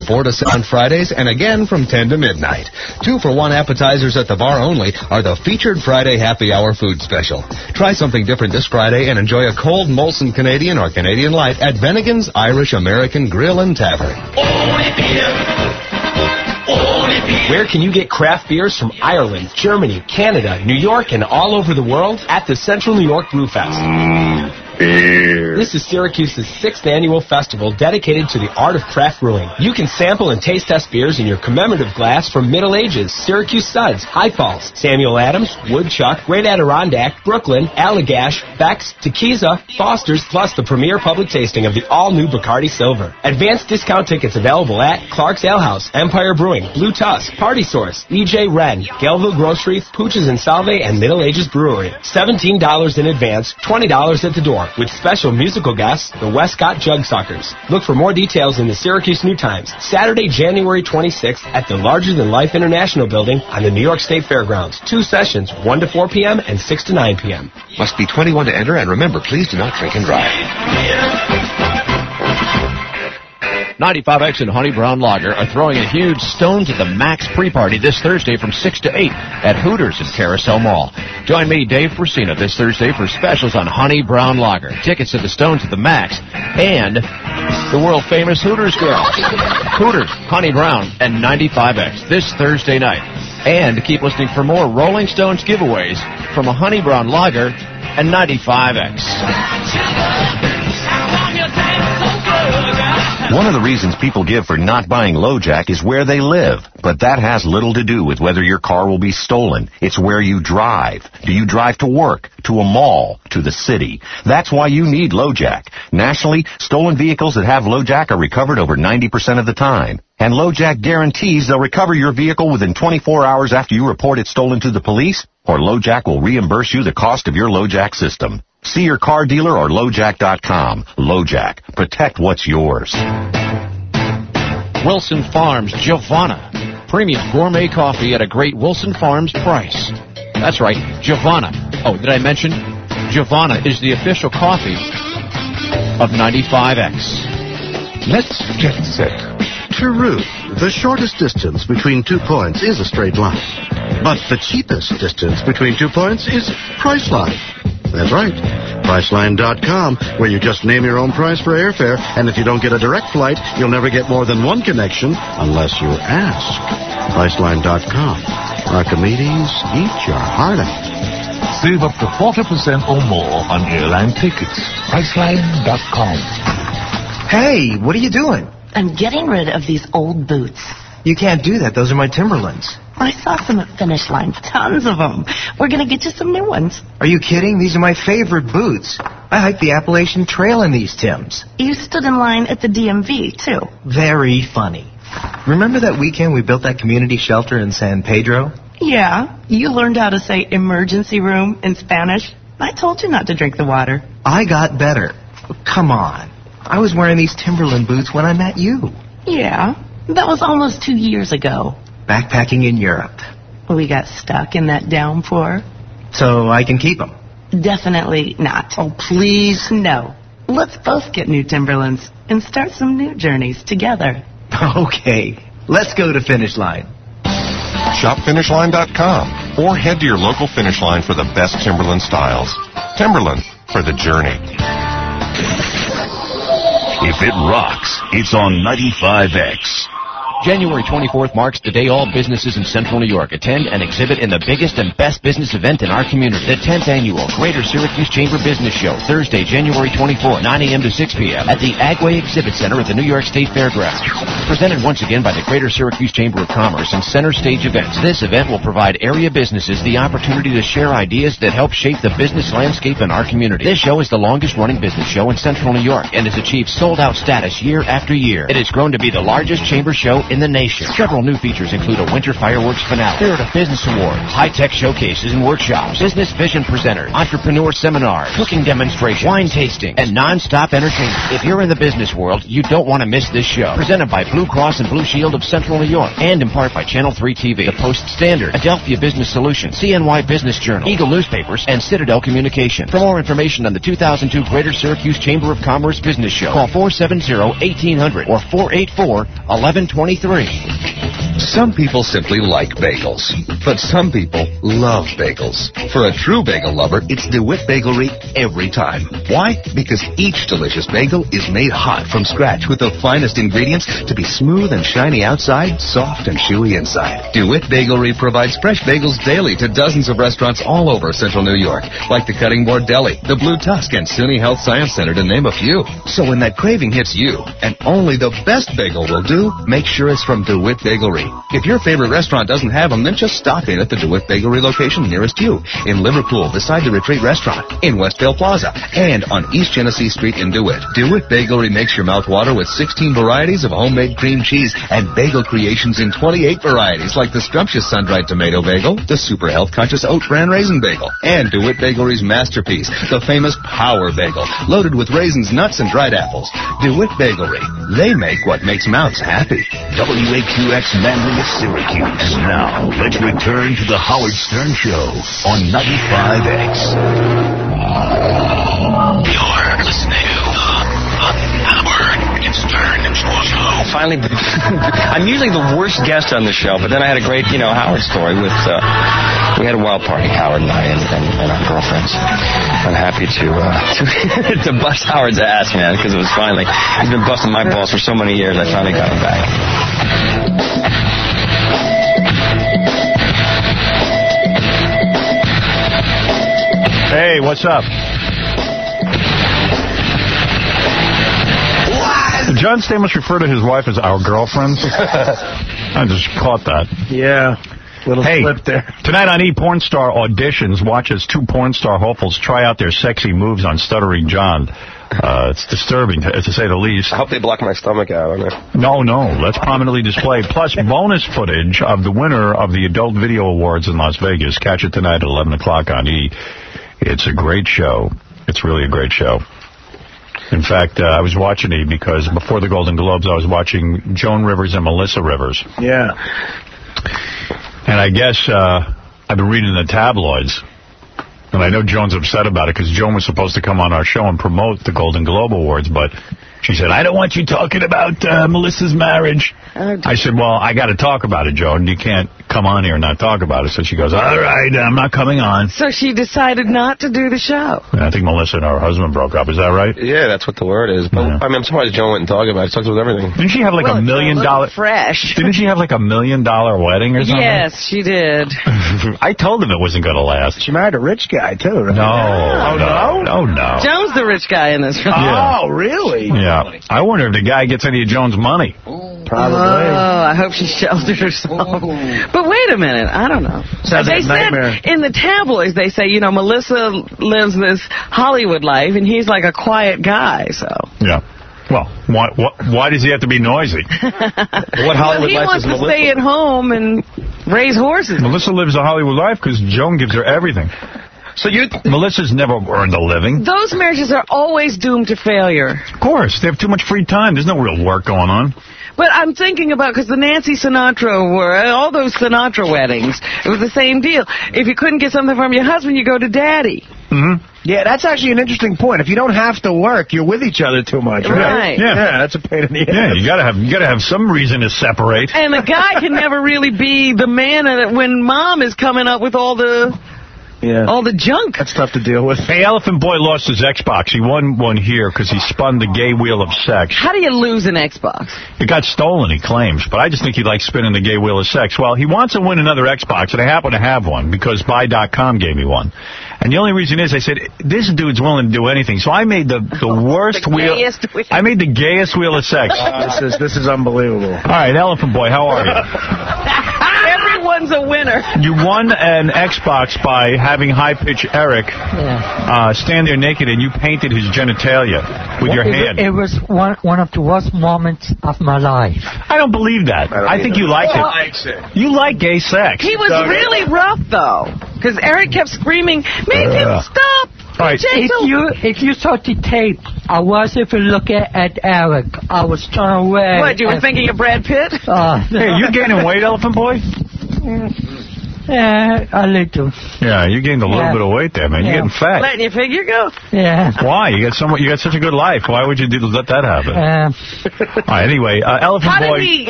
4 to 6 on Fridays and again from 10 to midnight. 2-for-1 appetizers at the bar only are the featured Friday happy hour food special. Try something different this Friday and enjoy a cold Molson Canadian or Canadian Light at Bennigan's Irish American Grill and Tavern. Where can you get craft beers from Ireland, Germany, Canada, New York, and all over the world? At the Central New York Brew Fest. Beer. This is Syracuse's 6th annual festival dedicated to the art of craft brewing. You can sample and taste test beers in your commemorative glass from Middle Ages, Syracuse Suds, High Falls, Samuel Adams, Woodchuck, Great Adirondack, Brooklyn, Allagash, Beck's, Tequiza, Foster's, plus the premier public tasting of the all-new Bacardi Silver. Advanced discount tickets available at Clark's Ale House, Empire Brewing, Blue Tusk, Party Source, E.J. Wren, Galeville Grocery, Pooch's and Salve, and Middle Ages Brewery. $17 in advance, $20 at the door. With special musical guests, the Westcott Jugsuckers. Look for more details in the Syracuse New Times. Saturday, January 26th at the Larger Than Life International Building on the New York State Fairgrounds. 2 sessions, 1 to 4 p.m. and 6 to 9 p.m. Must be 21 to enter, and remember, please do not drink and drive. 95X and Honey Brown Lager are throwing a huge Stone to the Max pre-party this Thursday from 6 to 8 at Hooters at Carousel Mall. Join me, Dave Frusina, this Thursday for specials on Honey Brown Lager, tickets to the Stone to the Max, and the world-famous Hooters Girl. Hooters, Honey Brown, and 95X this Thursday night. And keep listening for more Rolling Stones giveaways from a Honey Brown Lager and 95X. One of the reasons people give for not buying LoJack is where they live. But that has little to do with whether your car will be stolen. It's where you drive. Do you drive to work, to a mall, to the city? That's why you need LoJack. Nationally, stolen vehicles that have LoJack are recovered over 90% of the time. And LoJack guarantees they'll recover your vehicle within 24 hours after you report it stolen to the police, or LoJack will reimburse you the cost of your LoJack system. See your car dealer or LoJack.com. LoJack. Protect what's yours. Wilson Farms Giovanna. Premium gourmet coffee at a great Wilson Farms price. That's right, Giovanna. Oh, did I mention? Giovanna is the official coffee of 95X. Let's get set. True. The shortest distance between 2 points is a straight line. But the cheapest distance between 2 points is Priceline. That's right. Priceline.com, where you just name your own price for airfare, and if you don't get a direct flight, you'll never get more than one connection unless you ask. Priceline.com. Archimedes, eat your heart out. Save up to 40% or more on airline tickets. Priceline.com. Hey, what are you doing? I'm getting rid of these old boots. You can't do that. Those are my Timberlands. I saw some at Finish Line. Tons of them. We're going to get you some new ones. Are you kidding? These are my favorite boots. I hiked the Appalachian Trail in these Tims. You stood in line at the DMV, too. Very funny. Remember that weekend we built that community shelter in San Pedro? Yeah. You learned how to say emergency room in Spanish. I told you not to drink the water. I got better. Come on. I was wearing these Timberland boots when I met you. Yeah. That was almost 2 years ago. Backpacking in Europe. We got stuck in that downpour. So I can keep them? Definitely not. Oh, please. No. Let's both get new Timberlands and start some new journeys together. Okay. Let's go to Finish Line. Shop FinishLine.com or head to your local Finish Line for the best Timberland styles. Timberland for the journey. If it rocks, it's on 95X. January 24th marks the day all businesses in Central New York attend and exhibit in the biggest and best business event in our community, the 10th Annual Greater Syracuse Chamber Business Show, Thursday, January 24th, 9 a.m. to 6 p.m. at the Agway Exhibit Center at the New York State Fairgrounds. Presented once again by the Greater Syracuse Chamber of Commerce and Center Stage Events, this event will provide area businesses the opportunity to share ideas that help shape the business landscape in our community. This show is the longest-running business show in Central New York and has achieved sold-out status year after year. It has grown to be the largest chamber show in the nation. Several new features include a winter fireworks finale, Spirit of Business Awards, high-tech showcases and workshops, business vision presenters, entrepreneur seminars, cooking demonstrations, wine tasting, and non-stop entertainment. If you're in the business world, you don't want to miss this show. Presented by Blue Cross and Blue Shield of Central New York, and in part by Channel 3 TV, the Post-Standard, Adelphia Business Solutions, CNY Business Journal, Eagle Newspapers, and Citadel Communication. For more information on the 2002 Greater Syracuse Chamber of Commerce Business Show, call 470-1800 or 484-1123. Some people simply like bagels, but some people love bagels. For a true bagel lover, it's DeWitt Bagelry every time. Why? Because each delicious bagel is made hot from scratch with the finest ingredients to be smooth and shiny outside, soft and chewy inside. DeWitt Bagelry provides fresh bagels daily to dozens of restaurants all over Central New York, like the Cutting Board Deli, the Blue Tusk, and SUNY Health Science Center, to name a few. So when that craving hits you, and only the best bagel will do, make sure it's from DeWitt Bagelry. If your favorite restaurant doesn't have them, then just stop in at the DeWitt Bagelry location nearest you, in Liverpool, beside the Retreat Restaurant, in Westvale Plaza, and on East Genesee Street in DeWitt. DeWitt Bagelry makes your mouth water with 16 varieties of homemade cream cheese and bagel creations in 28 varieties, like the scrumptious sun-dried tomato bagel, the super health-conscious oat bran raisin bagel, and DeWitt Bagelry's masterpiece, the famous Power Bagel, loaded with raisins, nuts, and dried apples. DeWitt Bagelry. They make what makes mouths happy. WAQX Manly, Syracuse. Now, let's return to the Howard Stern Show on 95X. You're listening to the Howard Stern Show. Finally, I'm usually the worst guest on the show, but then I had a great, Howard story with, we had a wild party, Howard and I, and our girlfriends. I'm happy to bust Howard's ass, man, because it was finally, he's been busting my balls for so many years, I finally got him back. Hey, what's up? John Stamos referred to his wife as our girlfriend. I just caught that. Yeah. Little slip there. Tonight on E! Porn Star Auditions, watch as two porn star hopefuls try out their sexy moves on Stuttering John. It's disturbing, to say the least. I hope they block my stomach out on it. No, that's prominently displayed. Plus, bonus footage of the winner of the Adult Video Awards in Las Vegas. Catch it tonight at 11 o'clock on E! It's a great show. It's really a great show. In fact, I was watching E! because before the Golden Globes, I was watching Joan Rivers and Melissa Rivers. Yeah. And I guess I've been reading the tabloids, and I know Joan's upset about it because Joan was supposed to come on our show and promote the Golden Globe Awards, but she said, I don't want you talking about Melissa's marriage. I said, well, I got to talk about it, Joan. You can't come on here and not talk about it. So she goes, all right, I'm not coming on. So she decided not to do the show. And I think Melissa and her husband broke up. Is that right? Yeah, that's what the word is. But I mean, I'm surprised Joan went and talked about it. She talked about everything. Didn't she have like $1 million? Fresh. Didn't she have like $1 million wedding or something? Yes, she did. I told him it wasn't going to last. She married a rich guy, too, right? No. Joan's the rich guy in this film. Oh, really? Yeah. I wonder if the guy gets any of Joan's money. Probably. Oh, I hope she sheltered herself. But wait a minute, I don't know. Sounds like a nightmare. Said in the tabloids, they say, Melissa lives this Hollywood life, and he's like a quiet guy, so. Yeah. Well, why does he have to be noisy? What Hollywood life is Melissa? He wants to stay at home and raise horses. Melissa lives a Hollywood life because Joan gives her everything. So Melissa's never earned a living. Those marriages are always doomed to failure. Of course. They have too much free time. There's no real work going on. But I'm thinking about, because the Nancy Sinatra all those Sinatra weddings, it was the same deal. If you couldn't get something from your husband, you go to daddy. Mm-hmm. Yeah, that's actually an interesting point. If you don't have to work, you're with each other too much, right? Yeah, that's a pain in the ass. Yeah, you gotta have some reason to separate. And the guy can never really be the man when mom is coming up with all the junk. That's tough to deal with. Hey, Elephant Boy lost his Xbox. He won one here because he spun the gay wheel of sex. How do you lose an Xbox? It got stolen, he claims, but I just think he likes spinning the gay wheel of sex. Well, he wants to win another Xbox, and I happen to have one because Buy.com gave me one. And the only reason is I said, this dude's willing to do anything. So I made the worst wheel. I made the gayest wheel of sex. This is unbelievable. All right, Elephant Boy, how are you? Everyone one's a winner. You won an Xbox by having high-pitch Eric stand there naked, and you painted his genitalia with your hand. It was one of the worst moments of my life. I don't believe that. I think you like it. You like gay sex. He was really rough, though, because Eric kept screaming, make him stop. Right. If you saw the tape, I wasn't even looking at Eric. I was turned away. What, you were thinking of Brad Pitt? Hey, you gaining weight, Elephant Boy? Yeah, a little. Yeah, you gained a little bit of weight there, man. You're getting fat. Letting your figure go? Yeah. Why? You got such a good life. Why would you let that happen? All right, anyway, Elephant Boy.